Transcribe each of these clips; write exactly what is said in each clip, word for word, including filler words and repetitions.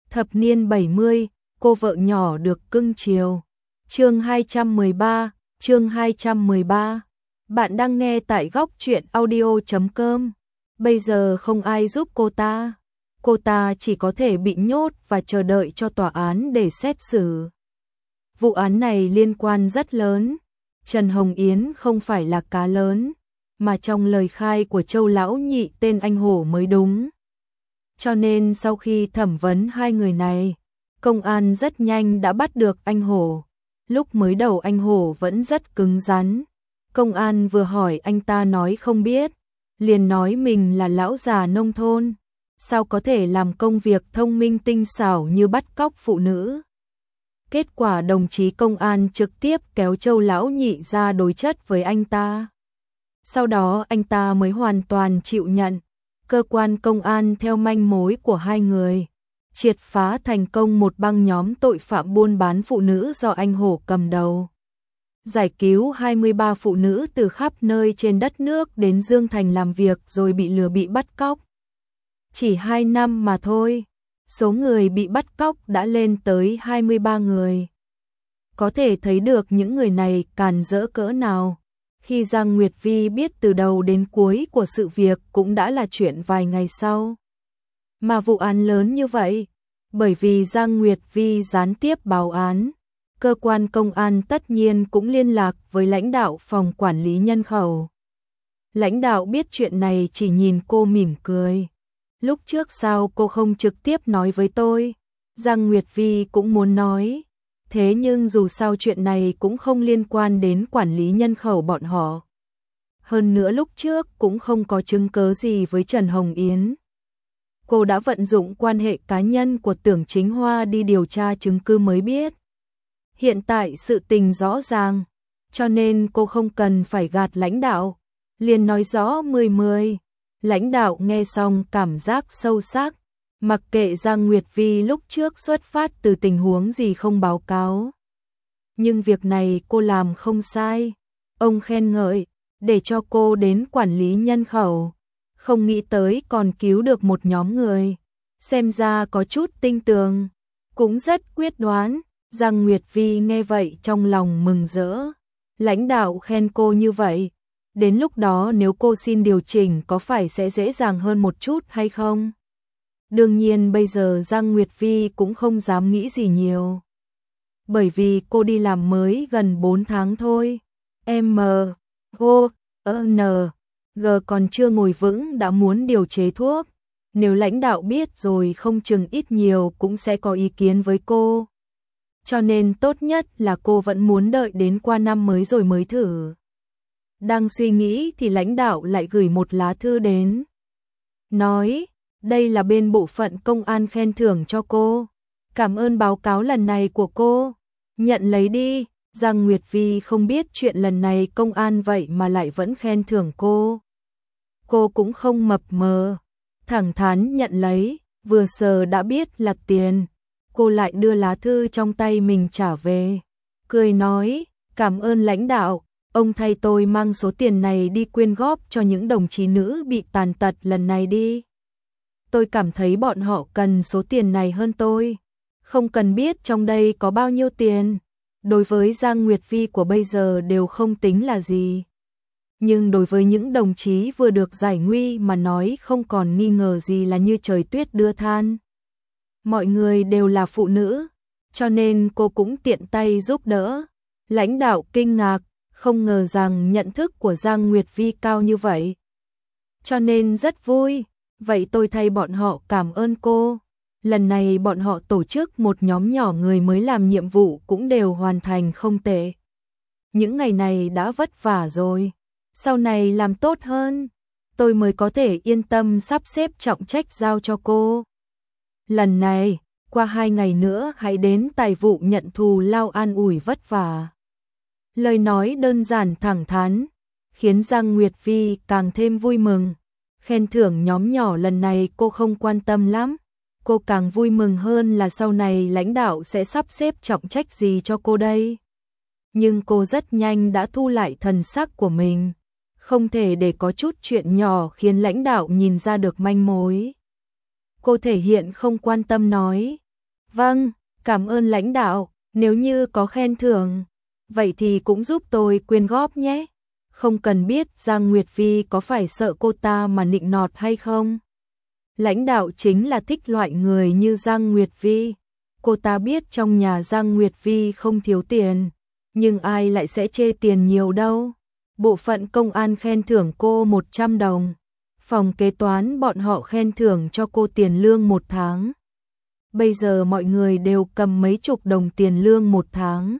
Thập niên bảy mươi, cô vợ nhỏ được cưng chiều. Chương hai trăm mười ba, chương hai trăm mười ba. Bạn đang nghe tại góc truyện audio chấm com. Bây giờ không ai giúp cô ta. Cô ta chỉ có thể bị nhốt và chờ đợi cho tòa án để xét xử. Vụ án này liên quan rất lớn. Trần Hồng Yến không phải là cá lớn, mà trong lời khai của Châu Lão Nhị tên anh Hổ mới đúng. Cho nên sau khi thẩm vấn hai người này, công an rất nhanh đã bắt được anh Hổ. Lúc mới đầu anh Hổ vẫn rất cứng rắn. Công an vừa hỏi anh ta nói không biết, liền nói mình là lão già nông thôn, sao có thể làm công việc thông minh tinh xảo như bắt cóc phụ nữ. Kết quả đồng chí công an trực tiếp kéo Châu Lão Nhị ra đối chất với anh ta. Sau đó anh ta mới hoàn toàn chịu nhận. Cơ quan công an theo manh mối của hai người, triệt phá thành công một băng nhóm tội phạm buôn bán phụ nữ do anh Hổ cầm đầu. Giải cứu hai mươi ba phụ nữ từ khắp nơi trên đất nước đến Dương Thành làm việc rồi bị lừa bị bắt cóc. Chỉ hai năm mà thôi, số người bị bắt cóc đã lên tới hai mươi ba người. Có thể thấy được những người này càn rỡ cỡ nào. Khi Giang Nguyệt Vi biết từ đầu đến cuối của sự việc cũng đã là chuyện vài ngày sau. Mà vụ án lớn như vậy, bởi vì Giang Nguyệt Vi gián tiếp báo án, cơ quan công an tất nhiên cũng liên lạc với lãnh đạo phòng quản lý nhân khẩu. Lãnh đạo biết chuyện này chỉ nhìn cô mỉm cười. Lúc trước sao cô không trực tiếp nói với tôi? Giang Nguyệt Vi cũng muốn nói. Thế nhưng dù sao chuyện này cũng không liên quan đến quản lý nhân khẩu bọn họ. Hơn nữa lúc trước cũng không có chứng cứ gì với Trần Hồng Yến. Cô đã vận dụng quan hệ cá nhân của Tưởng Chính Hoa đi điều tra chứng cứ mới biết. Hiện tại sự tình rõ ràng, cho nên cô không cần phải gạt lãnh đạo. Liền nói rõ mười mười. Lãnh đạo nghe xong cảm giác sâu sắc. Mặc kệ Giang Nguyệt Vi lúc trước xuất phát từ tình huống gì không báo cáo. Nhưng việc này cô làm không sai. Ông khen ngợi, để cho cô đến quản lý nhân khẩu. Không nghĩ tới còn cứu được một nhóm người. Xem ra có chút tinh tường. Cũng rất quyết đoán. Giang Nguyệt Vi nghe vậy trong lòng mừng rỡ. Lãnh đạo khen cô như vậy. Đến lúc đó nếu cô xin điều chỉnh có phải sẽ dễ dàng hơn một chút hay không? Đương nhiên bây giờ Giang Nguyệt Vi cũng không dám nghĩ gì nhiều. Bởi vì cô đi làm mới gần bốn tháng thôi. M, O, N, G còn chưa ngồi vững đã muốn điều chế thuốc. Nếu lãnh đạo biết rồi không chừng ít nhiều cũng sẽ có ý kiến với cô. Cho nên tốt nhất là cô vẫn muốn đợi đến qua năm mới rồi mới thử. Đang suy nghĩ thì lãnh đạo lại gửi một lá thư đến. Nói, đây là bên bộ phận công an khen thưởng cho cô. Cảm ơn báo cáo lần này của cô. Nhận lấy đi. Giang Nguyệt Vi không biết chuyện lần này công an vậy mà lại vẫn khen thưởng cô. Cô cũng không mập mờ. Thẳng thắn nhận lấy, vừa sờ đã biết là tiền. Cô lại đưa lá thư trong tay mình trả về. Cười nói, cảm ơn lãnh đạo. Ông thay tôi mang số tiền này đi quyên góp cho những đồng chí nữ bị tàn tật lần này đi. Tôi cảm thấy bọn họ cần số tiền này hơn tôi. Không cần biết trong đây có bao nhiêu tiền. Đối với Giang Nguyệt Vi của bây giờ đều không tính là gì. Nhưng đối với những đồng chí vừa được giải nguy mà nói không còn nghi ngờ gì là như trời tuyết đưa than. Mọi người đều là phụ nữ, cho nên cô cũng tiện tay giúp đỡ. Lãnh đạo kinh ngạc, không ngờ rằng nhận thức của Giang Nguyệt Vi cao như vậy. Cho nên rất vui. Vậy tôi thay bọn họ cảm ơn cô. Lần này bọn họ tổ chức một nhóm nhỏ người mới làm nhiệm vụ cũng đều hoàn thành không tệ. Những ngày này đã vất vả rồi. Sau này làm tốt hơn, tôi mới có thể yên tâm sắp xếp trọng trách giao cho cô. Lần này, qua hai ngày nữa hãy đến tài vụ nhận thù lao an ủi vất vả. Lời nói đơn giản thẳng thắn, khiến Giang Nguyệt Vi càng thêm vui mừng. Khen thưởng nhóm nhỏ lần này cô không quan tâm lắm. Cô càng vui mừng hơn là sau này lãnh đạo sẽ sắp xếp trọng trách gì cho cô đây. Nhưng cô rất nhanh đã thu lại thần sắc của mình. Không thể để có chút chuyện nhỏ khiến lãnh đạo nhìn ra được manh mối. Cô thể hiện không quan tâm nói, Vâng, cảm ơn lãnh đạo, nếu như có khen thưởng, vậy thì cũng giúp tôi quyên góp nhé. Không cần biết Giang Nguyệt Vi có phải sợ cô ta mà nịnh nọt hay không. Lãnh đạo chính là thích loại người như Giang Nguyệt Vi. Cô ta biết trong nhà Giang Nguyệt Vi không thiếu tiền, nhưng ai lại sẽ chê tiền nhiều đâu. Bộ phận công an khen thưởng cô một trăm đồng. Phòng kế toán bọn họ khen thưởng cho cô tiền lương một tháng. Bây giờ mọi người đều cầm mấy chục đồng tiền lương một tháng.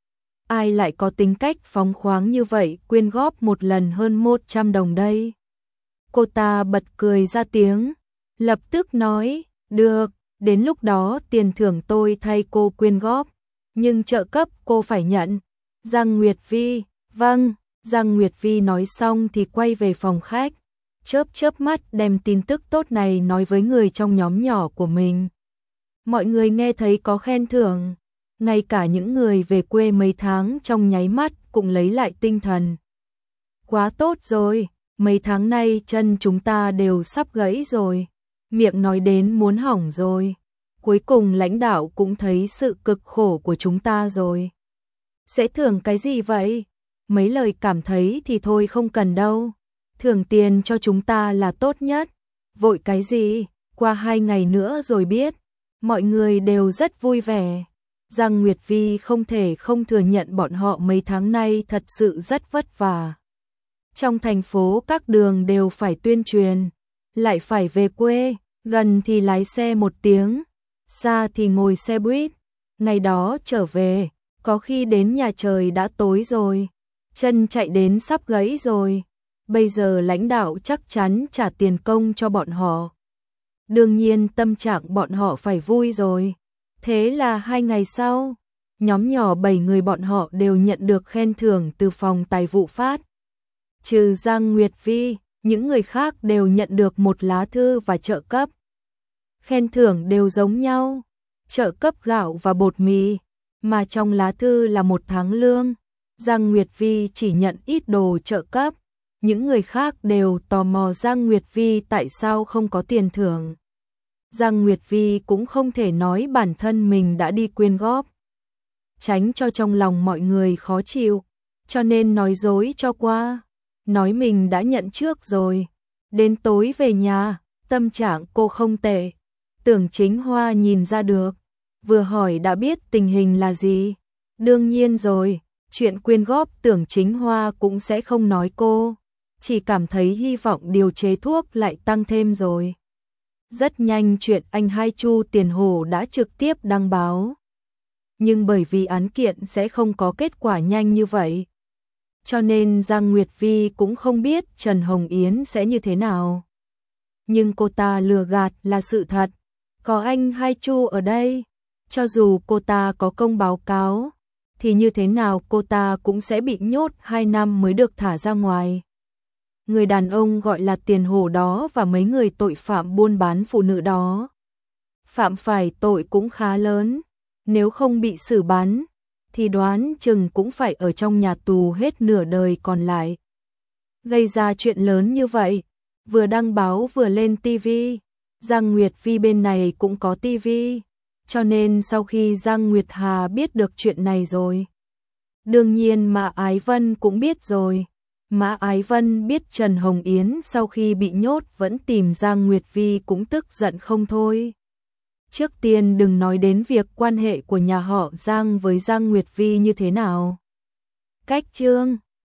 Ai lại có tính cách phóng khoáng như vậy quyên góp một lần hơn một trăm đồng đây. Cô ta bật cười ra tiếng, lập tức nói, được, đến lúc đó tiền thưởng tôi thay cô quyên góp, nhưng trợ cấp cô phải nhận. Giang Nguyệt Vi, vâng, Giang Nguyệt Vi nói xong thì quay về phòng khách, chớp chớp mắt đem tin tức tốt này nói với người trong nhóm nhỏ của mình. Mọi người nghe thấy có khen thưởng, ngay cả những người về quê mấy tháng trong nháy mắt cũng lấy lại tinh thần. Quá tốt rồi, mấy tháng nay chân chúng ta đều sắp gãy rồi, miệng nói đến muốn hỏng rồi. Cuối cùng lãnh đạo cũng thấy sự cực khổ của chúng ta rồi. Sẽ thưởng cái gì vậy? Mấy lời cảm thấy thì thôi không cần đâu. Thưởng tiền cho chúng ta là tốt nhất. Vội cái gì? Qua hai ngày nữa rồi biết. Mọi người đều rất vui vẻ. Giang Nguyệt Vi không thể không thừa nhận bọn họ mấy tháng nay thật sự rất vất vả. Trong thành phố các đường đều phải tuyên truyền, lại phải về quê, gần thì lái xe một tiếng, xa thì ngồi xe buýt. Ngày đó trở về, có khi đến nhà trời đã tối rồi, chân chạy đến sắp gãy rồi. Bây giờ lãnh đạo chắc chắn trả tiền công cho bọn họ. Đương nhiên tâm trạng bọn họ phải vui rồi. Thế là hai ngày sau, nhóm nhỏ bảy người bọn họ đều nhận được khen thưởng từ phòng tài vụ phát. Trừ Giang Nguyệt Vi, những người khác đều nhận được một lá thư và trợ cấp. Khen thưởng đều giống nhau, trợ cấp gạo và bột mì, mà trong lá thư là một tháng lương. Giang Nguyệt Vi chỉ nhận ít đồ trợ cấp, những người khác đều tò mò Giang Nguyệt Vi tại sao không có tiền thưởng. Giang Nguyệt Vi cũng không thể nói bản thân mình đã đi quyên góp, tránh cho trong lòng mọi người khó chịu, cho nên nói dối cho qua, nói mình đã nhận trước rồi. Đến tối về nhà, tâm trạng cô không tệ. Tưởng Chính Hoa nhìn ra được, vừa hỏi đã biết tình hình là gì. Đương nhiên rồi, chuyện quyên góp Tưởng Chính Hoa cũng sẽ không nói cô, chỉ cảm thấy hy vọng điều chế thuốc lại tăng thêm rồi. Rất nhanh chuyện anh Hai Chu Tiền Hổ đã trực tiếp đăng báo. Nhưng bởi vì án kiện sẽ không có kết quả nhanh như vậy, cho nên Giang Nguyệt Vi cũng không biết Trần Hồng Yến sẽ như thế nào. Nhưng cô ta lừa gạt là sự thật, có anh Hai Chu ở đây, cho dù cô ta có công báo cáo, thì như thế nào cô ta cũng sẽ bị nhốt hai năm mới được thả ra ngoài. Người đàn ông gọi là Tiền Hổ đó và mấy người tội phạm buôn bán phụ nữ đó phạm phải tội cũng khá lớn, nếu không bị xử bắn thì đoán chừng cũng phải ở trong nhà tù hết nửa đời còn lại. Gây ra chuyện lớn như vậy, vừa đăng báo vừa lên ti vi, Giang Nguyệt Vi bên này cũng có ti vi, cho nên sau khi Giang Nguyệt Hà biết được chuyện này rồi, đương nhiên Mã Ái Vân cũng biết rồi. Mã Ái Vân biết Trần Hồng Yến sau khi bị nhốt vẫn tìm Giang Nguyệt Vi cũng tức giận không thôi. Trước tiên đừng nói đến việc quan hệ của nhà họ Giang với Giang Nguyệt Vi như thế nào. Cách chương